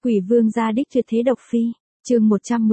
Quỷ vương gia đích tuyệt thế độc phi, chương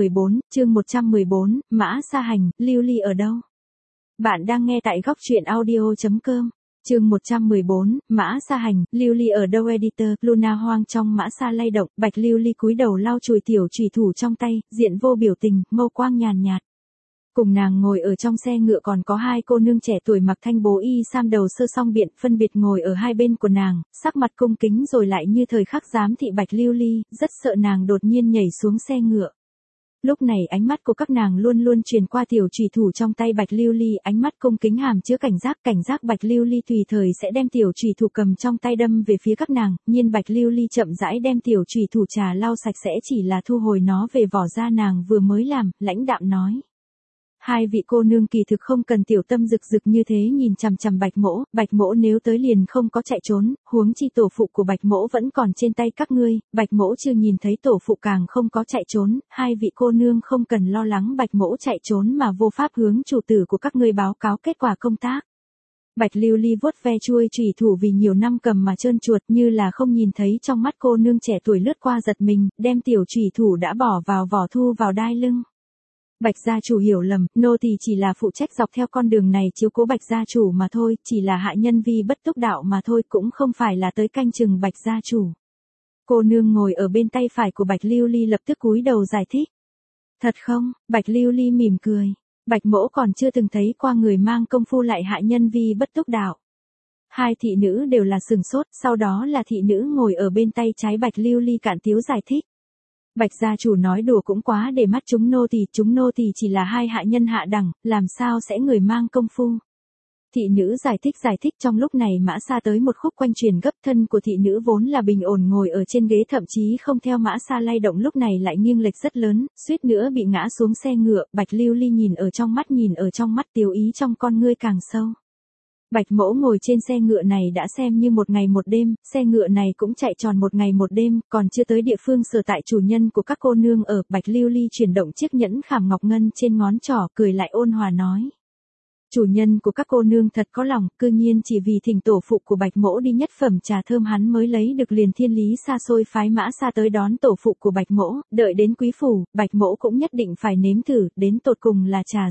114, Mã Sa Hành, Lưu Ly ở đâu? Bạn đang nghe tại góc truyện audio.com. Chương 114, Mã Sa Hành, Lưu Ly ở đâu? Editor, Luna hoang trong Mã Sa lay động, Bạch Lưu Ly cúi đầu lau chùi tiểu chùy thủ trong tay, diện vô biểu tình, mâu quang nhàn nhạt. Cùng nàng ngồi ở trong xe ngựa còn có hai cô nương trẻ tuổi mặc thanh bố y sam đầu sơ song biện, phân biệt ngồi ở hai bên của nàng, sắc mặt cung kính rồi lại như thời khắc giám thị Bạch Lưu Ly, rất sợ nàng đột nhiên nhảy xuống xe ngựa. Lúc này ánh mắt của các nàng luôn luôn truyền qua tiểu chùy thủ trong tay Bạch Lưu Ly, ánh mắt cung kính hàm chứa cảnh giác Bạch Lưu Ly tùy thời sẽ đem tiểu chùy thủ cầm trong tay đâm về phía các nàng, nhưng Bạch Lưu Ly chậm rãi đem tiểu chùy thủ trà lau sạch sẽ, chỉ là thu hồi nó về vỏ da nàng vừa mới làm, lãnh đạm nói. Hai vị cô nương kỳ thực không cần tiểu tâm rực rực như thế nhìn chằm chằm Bạch Mỗ nếu tới liền không có chạy trốn, huống chi tổ phụ của Bạch Mỗ vẫn còn trên tay các ngươi, Bạch Mỗ chưa nhìn thấy tổ phụ càng không có chạy trốn, hai vị cô nương không cần lo lắng Bạch Mỗ chạy trốn mà vô pháp hướng chủ tử của các ngươi báo cáo kết quả công tác. Bạch Lưu Ly vuốt ve chuôi chùy thủ vì nhiều năm cầm mà trơn chuột, như là không nhìn thấy, trong mắt cô nương trẻ tuổi lướt qua giật mình, đem tiểu chùy thủ đã bỏ vào vỏ thu vào đai lưng. Bạch gia chủ hiểu lầm, nô tỳ chỉ là phụ trách dọc theo con đường này chiếu cố Bạch gia chủ mà thôi, chỉ là hạ nhân vi bất túc đạo mà thôi, cũng không phải là tới canh chừng Bạch gia chủ. Cô nương ngồi ở bên tay phải của Bạch Lưu Ly lập tức cúi đầu giải thích. Thật không? Bạch Lưu Ly mỉm cười. Bạch Mỗ còn chưa từng thấy qua người mang công phu lại hạ nhân vi bất túc đạo. Hai thị nữ đều là sừng sốt, sau đó là thị nữ ngồi ở bên tay trái Bạch Lưu Ly cạn tiếu giải thích. Bạch gia chủ nói đùa cũng quá để mắt chúng nô tỳ chỉ là hai hạ nhân hạ đẳng, làm sao sẽ người mang công phu. Thị nữ giải thích trong lúc này Mã Sa tới một khúc quanh truyền gấp, thân của thị nữ vốn là bình ổn ngồi ở trên ghế thậm chí không theo Mã Sa lay động lúc này lại nghiêng lệch rất lớn, suýt nữa bị ngã xuống xe ngựa, Bạch Lưu Ly nhìn ở trong mắt tiêu ý trong con ngươi càng sâu. Bạch Mỗ ngồi trên xe ngựa này đã xem như một ngày một đêm, xe ngựa này cũng chạy tròn một ngày một đêm, còn chưa tới địa phương sở tại chủ nhân của các cô nương ở. Bạch Lưu Ly chuyển động chiếc nhẫn khảm ngọc ngân trên ngón trỏ, cười lại ôn hòa nói. Chủ nhân của các cô nương thật có lòng, cư nhiên chỉ vì thỉnh tổ phụ của Bạch Mỗ đi nhất phẩm trà thơm hắn mới lấy được liền thiên lý xa xôi phái Mã Sa tới đón tổ phụ của Bạch Mỗ, đợi đến quý phủ, Bạch Mỗ cũng nhất định phải nếm thử, đến tột cùng là trà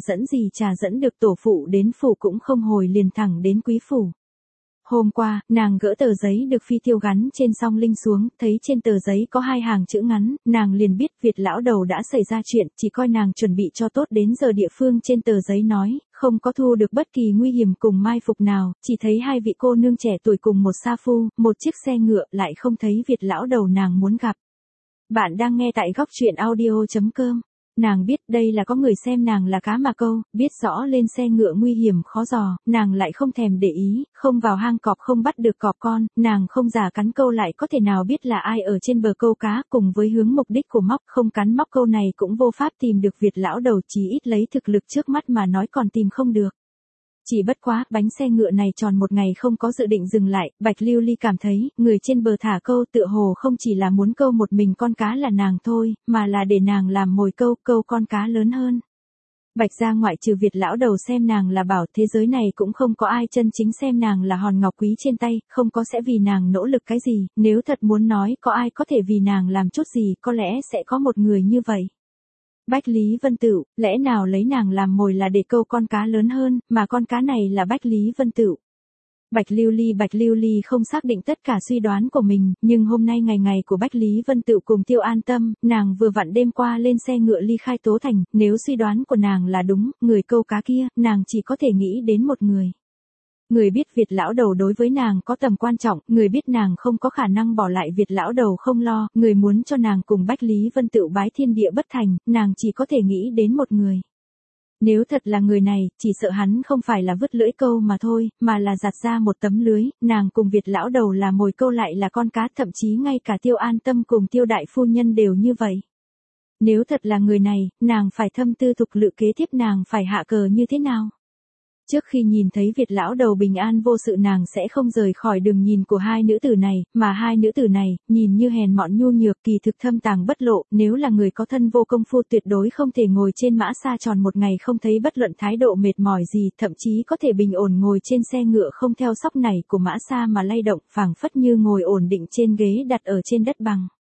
dẫn được tổ phụ đến phủ cũng không hồi liền thẳng đến quý phủ. Hôm qua, nàng gỡ tờ giấy được phi tiêu gắn trên song linh xuống, thấy trên tờ giấy có hai hàng chữ ngắn, nàng liền biết Việt lão đầu đã xảy ra chuyện, chỉ coi nàng chuẩn bị cho tốt đến giờ địa phương trên tờ giấy nói, không có thu được bất kỳ nguy hiểm cùng mai phục nào, chỉ thấy hai vị cô nương trẻ tuổi cùng một sa phu, một chiếc xe ngựa, lại không thấy Việt lão đầu nàng muốn gặp. Bạn đang nghe tại góc truyện audio.com. Nàng biết đây là có người xem nàng là cá mà câu, biết rõ lên xe ngựa nguy hiểm khó dò, nàng lại không thèm để ý, không vào hang cọp không bắt được cọp con, nàng không giả cắn câu lại có thể nào biết là ai ở trên bờ câu cá, cùng với hướng mục đích của móc không cắn móc câu này cũng vô pháp tìm được Việt lão đầu, chí ít lấy thực lực trước mắt mà nói còn tìm không được. Chỉ bất quá, bánh xe ngựa này tròn một ngày không có dự định dừng lại, Bạch Lưu Ly cảm thấy, người trên bờ thả câu tựa hồ không chỉ là muốn câu một mình con cá là nàng thôi, mà là để nàng làm mồi câu con cá lớn hơn. Bạch gia ngoại trừ Việt lão đầu xem nàng là bảo, thế giới này cũng không có ai chân chính xem nàng là hòn ngọc quý trên tay, không có sẽ vì nàng nỗ lực cái gì, nếu thật muốn nói có ai có thể vì nàng làm chút gì, có lẽ sẽ có một người như vậy. Bách Lý Vân Tửu, lẽ nào lấy nàng làm mồi là để câu con cá lớn hơn, mà con cá này là Bách Lý Vân Tửu. Bạch Lưu Ly không xác định tất cả suy đoán của mình, nhưng hôm nay ngày của Bách Lý Vân Tửu cùng Tiêu An Tâm, nàng vừa vặn đêm qua lên xe ngựa ly khai Tố Thành, nếu suy đoán của nàng là đúng, người câu cá kia, nàng chỉ có thể nghĩ đến một người. Người biết Việt lão đầu đối với nàng có tầm quan trọng, người biết nàng không có khả năng bỏ lại Việt lão đầu không lo, người muốn cho nàng cùng Bách Lý Vân Tửu bái thiên địa bất thành, nàng chỉ có thể nghĩ đến một người. Nếu thật là người này, chỉ sợ hắn không phải là vứt lưỡi câu mà thôi, mà là giặt ra một tấm lưới, nàng cùng Việt lão đầu là mồi câu lại là con cá, thậm chí ngay cả Tiêu An Tâm cùng Tiêu đại phu nhân đều như vậy. Nếu thật là người này, nàng phải thâm tư thục lự kế tiếp nàng phải hạ cờ như thế nào? Trước khi nhìn thấy Việt lão đầu bình an vô sự nàng sẽ không rời khỏi đường nhìn của hai nữ tử này, mà hai nữ tử này, nhìn như hèn mọn nhu nhược kỳ thực thâm tàng bất lộ, nếu là người có thân vô công phu tuyệt đối không thể ngồi trên Mã Sa tròn một ngày không thấy bất luận thái độ mệt mỏi gì, thậm chí có thể bình ổn ngồi trên xe ngựa không theo sóc này của Mã Sa mà lay động, phảng phất như ngồi ổn định trên ghế đặt ở trên đất bằng.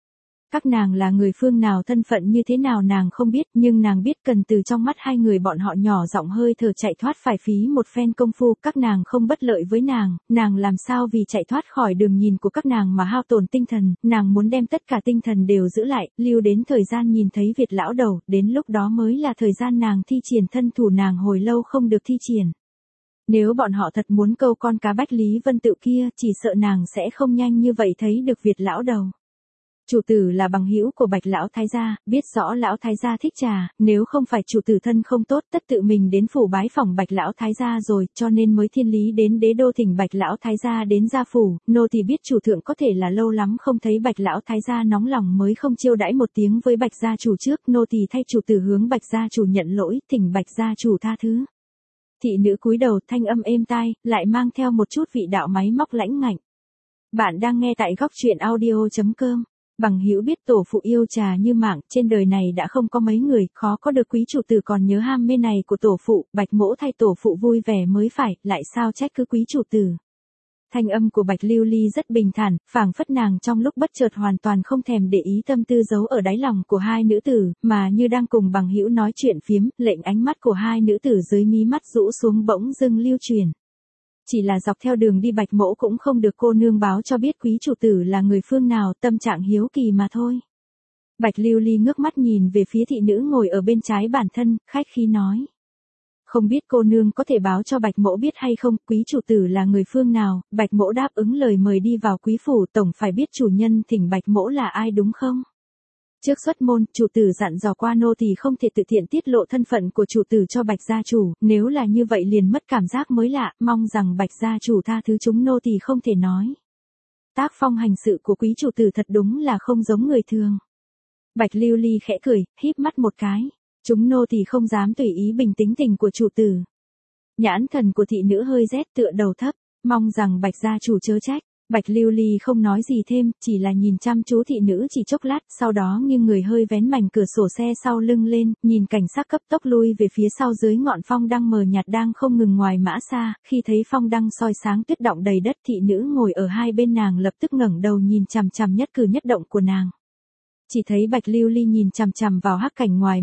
Các nàng là người phương nào, thân phận như thế nào nàng không biết, nhưng nàng biết cần từ trong mắt hai người bọn họ nhỏ giọng hơi thở chạy thoát phải phí một phen công phu, các nàng không bất lợi với nàng làm sao vì chạy thoát khỏi đường nhìn của các nàng mà hao tổn tinh thần, nàng muốn đem tất cả tinh thần đều giữ lại, lưu đến thời gian nhìn thấy Việt lão đầu, đến lúc đó mới là thời gian nàng thi triển thân thủ nàng hồi lâu không được thi triển. Nếu bọn họ thật muốn câu con cá Bách Lý Vân Tựu kia, chỉ sợ nàng sẽ không nhanh như vậy thấy được Việt lão đầu. Chủ tử là bằng hữu của Bạch lão thái gia, biết rõ lão thái gia thích trà, nếu không phải chủ tử thân không tốt, tất tự mình đến phủ bái phỏng Bạch lão thái gia rồi, cho nên mới thiên lý đến đế đô thỉnh Bạch lão thái gia đến gia phủ, nô thì biết chủ thượng có thể là lâu lắm không thấy Bạch lão thái gia nóng lòng mới không chiêu đãi một tiếng với Bạch gia chủ trước, nô thì thay chủ tử hướng Bạch gia chủ nhận lỗi, thỉnh Bạch gia chủ tha thứ. Thị nữ cúi đầu, thanh âm êm tai, lại mang theo một chút vị đạo máy móc lãnh ngạnh. Bạn đang nghe tại góc truyện audio.com. Bằng hữu biết tổ phụ yêu trà như mạng, trên đời này đã không có mấy người, khó có được quý chủ tử còn nhớ ham mê này của tổ phụ, Bạch mỗ thay tổ phụ vui vẻ mới phải, lại sao trách cứ quý chủ tử. Thanh âm của Bạch Lưu Ly rất bình thản, phảng phất nàng trong lúc bất chợt hoàn toàn không thèm để ý tâm tư giấu ở đáy lòng của hai nữ tử, mà như đang cùng bằng hữu nói chuyện phiếm, lệnh ánh mắt của hai nữ tử dưới mí mắt rũ xuống bỗng dưng lưu truyền. Chỉ là dọc theo đường đi Bạch mỗ cũng không được cô nương báo cho biết quý chủ tử là người phương nào, tâm trạng hiếu kỳ mà thôi. Bạch Lưu Ly ngước mắt nhìn về phía thị nữ ngồi ở bên trái bản thân, khách khí nói. Không biết cô nương có thể báo cho Bạch mỗ biết hay không, quý chủ tử là người phương nào, Bạch mỗ đáp ứng lời mời đi vào quý phủ, tổng phải biết chủ nhân thỉnh Bạch mỗ là ai đúng không? Trước xuất môn, chủ tử dặn dò qua nô thì không thể tự tiện tiết lộ thân phận của chủ tử cho Bạch gia chủ, nếu là như vậy liền mất cảm giác mới lạ, mong rằng Bạch gia chủ tha thứ chúng nô thì không thể nói. Tác phong hành sự của quý chủ tử thật đúng là không giống người thường. Bạch Lưu Ly khẽ cười, híp mắt một cái, chúng nô thì không dám tùy ý bình tính tình của chủ tử. Nhãn thần của thị nữ hơi rét tựa đầu thấp, mong rằng Bạch gia chủ chớ trách. Bạch Lưu Ly không nói gì thêm, chỉ là nhìn chăm chú thị nữ chỉ chốc lát, sau đó nghiêng người hơi vén mảnh cửa sổ xe sau lưng lên, nhìn cảnh sát cấp tốc lui về phía sau dưới ngọn phong đăng mờ nhạt đang không ngừng ngoài mã xa, khi thấy phong đăng soi sáng tuyết động đầy đất, thị nữ ngồi ở hai bên nàng lập tức ngẩng đầu nhìn chằm chằm nhất cử nhất động của nàng. Chỉ thấy Bạch Lưu Ly nhìn chằm chằm vào hắc cảnh ngoài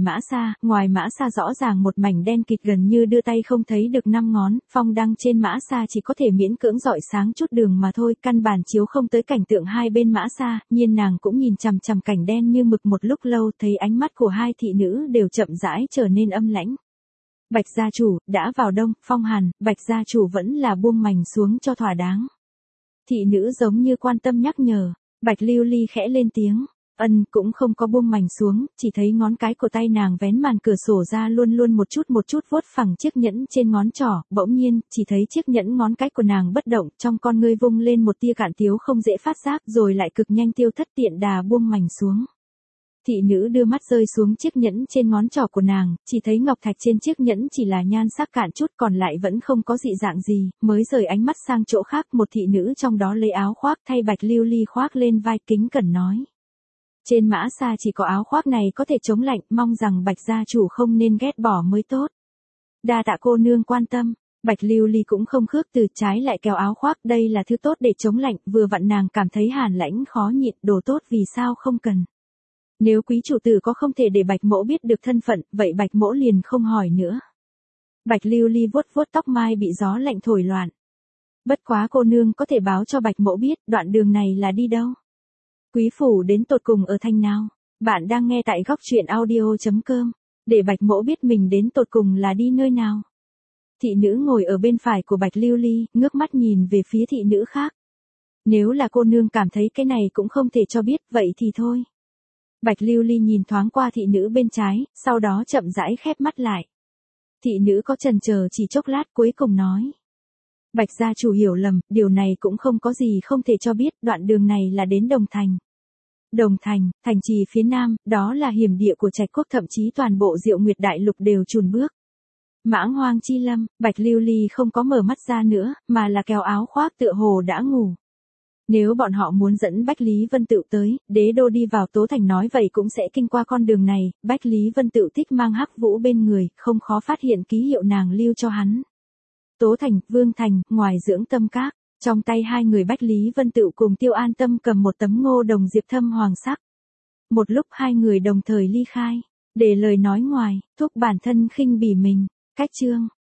mã xa rõ ràng một mảnh đen kịt gần như đưa tay không thấy được 5 ngón, phong đăng trên mã xa chỉ có thể miễn cưỡng rọi sáng chút đường mà thôi, căn bản chiếu không tới cảnh tượng hai bên mã xa, nhiên nàng cũng nhìn chằm chằm cảnh đen như mực một lúc lâu, thấy ánh mắt của hai thị nữ đều chậm rãi trở nên âm lãnh. Bạch gia chủ, đã vào đông, phong hàn, Bạch gia chủ vẫn là buông mảnh xuống cho thỏa đáng. Thị nữ giống như quan tâm nhắc nhở, Bạch Lưu Ly khẽ lên tiếng. Cũng không có buông mảnh xuống, chỉ thấy ngón cái của tay nàng vén màn cửa sổ ra luôn luôn một chút vuốt phẳng chiếc nhẫn trên ngón trỏ, bỗng nhiên, chỉ thấy chiếc nhẫn ngón cái của nàng bất động, trong con ngươi vung lên một tia cạn tiếu không dễ phát giác, rồi lại cực nhanh tiêu thất tiện đà buông mảnh xuống. Thị nữ đưa mắt rơi xuống chiếc nhẫn trên ngón trỏ của nàng, chỉ thấy ngọc thạch trên chiếc nhẫn chỉ là nhan sắc cạn chút còn lại vẫn không có dị dạng gì, mới rời ánh mắt sang chỗ khác, một thị nữ trong đó lấy áo khoác thay Bạch Lưu Ly khoác lên vai, kính cẩn nói. Trên mã xa chỉ có áo khoác này có thể chống lạnh, mong rằng Bạch gia chủ không nên ghét bỏ mới tốt. Đa tạ cô nương quan tâm, Bạch Lưu Ly cũng không khước từ, trái lại kéo áo khoác, đây là thứ tốt để chống lạnh, vừa vặn nàng cảm thấy hàn lãnh khó nhịn, đồ tốt vì sao không cần. Nếu quý chủ tử có không thể để Bạch mỗ biết được thân phận, vậy Bạch mỗ liền không hỏi nữa. Bạch Lưu Ly vuốt vuốt tóc mai bị gió lạnh thổi loạn. Bất quá cô nương có thể báo cho Bạch mỗ biết, đoạn đường này là đi đâu? Quý phủ đến tột cùng ở thành nào? Bạn đang nghe tại góc truyện audio.com. Để Bạch mỗ biết mình đến tột cùng là đi nơi nào. Thị nữ ngồi ở bên phải của Bạch Lưu Ly, ngước mắt nhìn về phía thị nữ khác. Nếu là cô nương cảm thấy cái này cũng không thể cho biết, vậy thì thôi. Bạch Lưu Ly nhìn thoáng qua thị nữ bên trái, sau đó chậm rãi khép mắt lại. Thị nữ có chần chờ chỉ chốc lát cuối cùng nói. Bạch gia chủ hiểu lầm, điều này cũng không có gì không thể cho biết, đoạn đường này là đến Đồng Thành. Đồng Thành, thành trì phía nam, đó là hiểm địa của Trạch Quốc, thậm chí toàn bộ Diệu Nguyệt Đại Lục đều chùn bước. Mãng hoang chi lâm, Bạch Lưu Ly không có mở mắt ra nữa, mà là kéo áo khoác tựa hồ đã ngủ. Nếu bọn họ muốn dẫn Bách Lý Vân Tựu tới, đế đô đi vào Tố Thành nói vậy cũng sẽ kinh qua con đường này, Bách Lý Vân Tựu thích mang hắc vũ bên người, không khó phát hiện ký hiệu nàng lưu cho hắn. Tố Thành, Vương Thành, ngoài dưỡng tâm các, trong tay hai người Bách Lý Vân Tựu cùng Tiêu An Tâm cầm một tấm ngô đồng diệp thâm hoàng sắc. Một lúc hai người đồng thời ly khai, để lời nói ngoài, thúc bản thân khinh bỉ mình. Cách chương